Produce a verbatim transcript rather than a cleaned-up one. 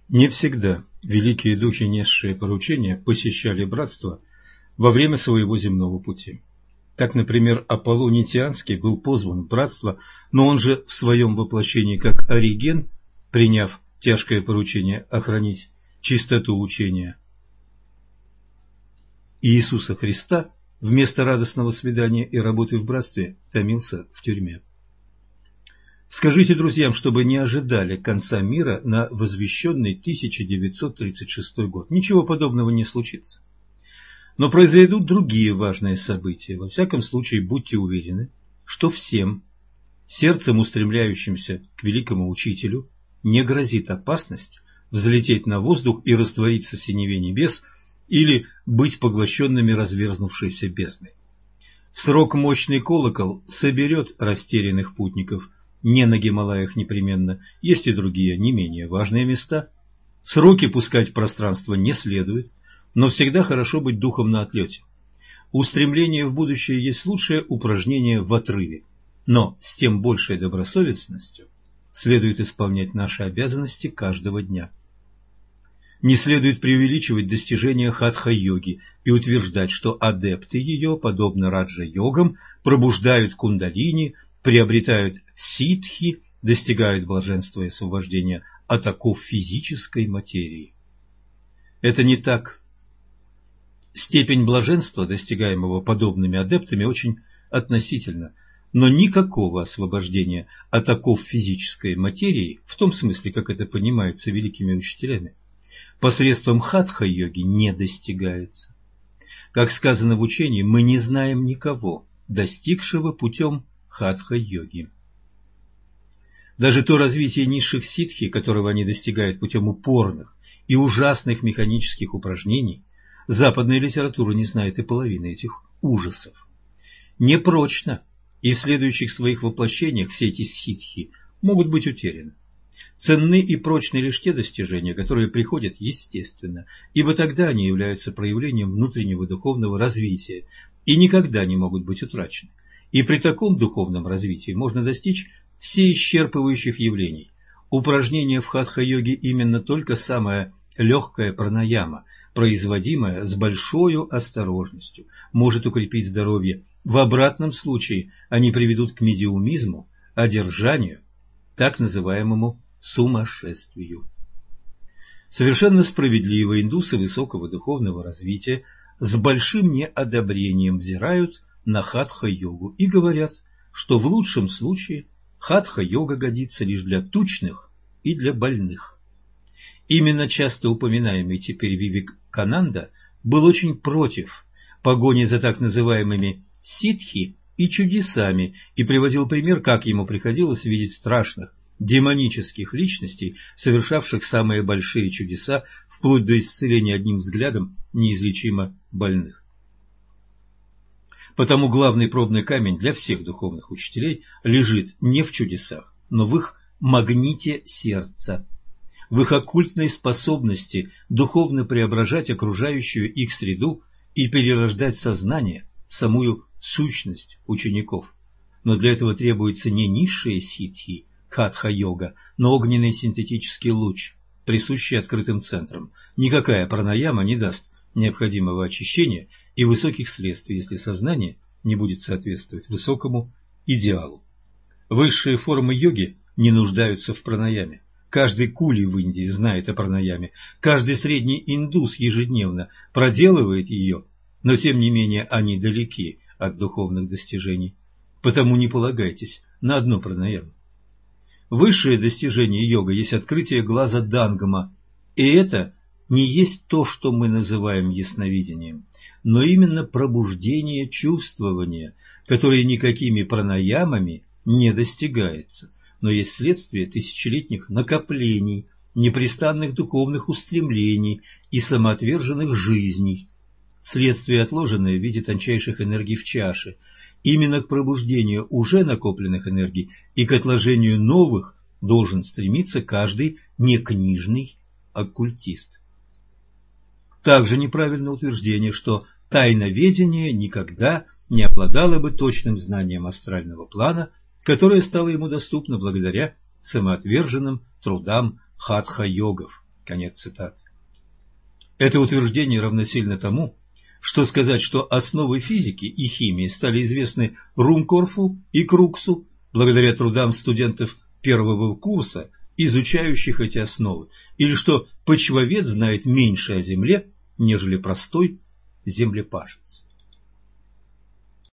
Не всегда великие духи, несшие поручения, посещали братство во время своего земного пути. Так, например, Аполлоний Тианский был позван в братство, но он же в своем воплощении как Ориген, приняв тяжкое поручение охранить чистоту учения Иисуса Христа, вместо радостного свидания и работы в братстве томился в тюрьме. Скажите друзьям, чтобы не ожидали конца мира на возвещенный тысяча девятьсот тридцать шестой год. Ничего подобного не случится. Но произойдут другие важные события. Во всяком случае, будьте уверены, что всем, сердцем устремляющимся к великому учителю, не грозит опасность взлететь на воздух и раствориться в синеве небес или быть поглощенными разверзнувшейся бездной. В срок мощный колокол соберет растерянных путников, не на Гималаях непременно, есть и другие, не менее важные места. Сроки пускать в пространство не следует, но всегда хорошо быть духом на отлете. Устремление в будущее есть лучшее упражнение в отрыве, но с тем большей добросовестностью следует исполнять наши обязанности каждого дня. Не следует преувеличивать достижения хатха-йоги и утверждать, что адепты ее, подобно раджа-йогам, пробуждают кундалини, приобретают ситхи, достигают блаженства и освобождения от оков физической материи. Это не так. Степень блаженства, достигаемого подобными адептами, очень относительна, но никакого освобождения от оков физической материи, в том смысле, как это понимается великими учителями, посредством хатха-йоги не достигается. Как сказано в учении, мы не знаем никого, достигшего путем хатха-йоги. Даже то развитие низших ситхи, которого они достигают путем упорных и ужасных механических упражнений, западная литература не знает и половины этих ужасов. Непрочно, и в следующих своих воплощениях все эти ситхи могут быть утеряны. Ценны и прочны лишь те достижения, которые приходят естественно, ибо тогда они являются проявлением внутреннего духовного развития и никогда не могут быть утрачены. И при таком духовном развитии можно достичь всеисчерпывающих явлений. Упражнение в хатха-йоге именно только самая легкая пранаяма, производимая с большой осторожностью, может укрепить здоровье. В обратном случае они приведут к медиумизму, одержанию, так называемому сумасшествию. Совершенно справедливо индусы высокого духовного развития с большим неодобрением взирают на хатха-йогу и говорят, что в лучшем случае хатха-йога годится лишь для тучных и для больных. Именно часто упоминаемый теперь Вивекананда был очень против погони за так называемыми ситхи и чудесами и приводил пример, как ему приходилось видеть страшных демонических личностей, совершавших самые большие чудеса, вплоть до исцеления одним взглядом неизлечимо больных. Потому главный пробный камень для всех духовных учителей лежит не в чудесах, но в их магните сердца, в их оккультной способности духовно преображать окружающую их среду и перерождать сознание, самую сущность учеников. Но для этого требуется не низшие ситхи, хатха-йога, но огненный синтетический луч, присущий открытым центрам. Никакая пранаяма не даст необходимого очищения и высоких следствий, если сознание не будет соответствовать высокому идеалу. Высшие формы йоги не нуждаются в пранаяме. Каждый кули в Индии знает о пранаяме, каждый средний индус ежедневно проделывает ее, но тем не менее они далеки от духовных достижений. Потому не полагайтесь на одно пранаяму. Высшее достижение йога есть открытие глаза Дангама, и это не есть то, что мы называем ясновидением, но именно пробуждение чувствования, которое никакими пранаямами не достигается, но есть следствие тысячелетних накоплений, непрестанных духовных устремлений и самоотверженных жизней. Следствие, отложенное в виде тончайших энергий в чаше. Именно к пробуждению уже накопленных энергий и к отложению новых должен стремиться каждый некнижный оккультист. Также неправильно утверждение, что тайноведение никогда не обладало бы точным знанием астрального плана, которое стало ему доступно благодаря самоотверженным трудам хатха-йогов. Конец цитаты. Это утверждение равносильно тому, что сказать, что основы физики и химии стали известны Румкорфу и Круксу благодаря трудам студентов первого курса, изучающих эти основы, или что почвовед знает меньше о Земле, нежели простой землепашец.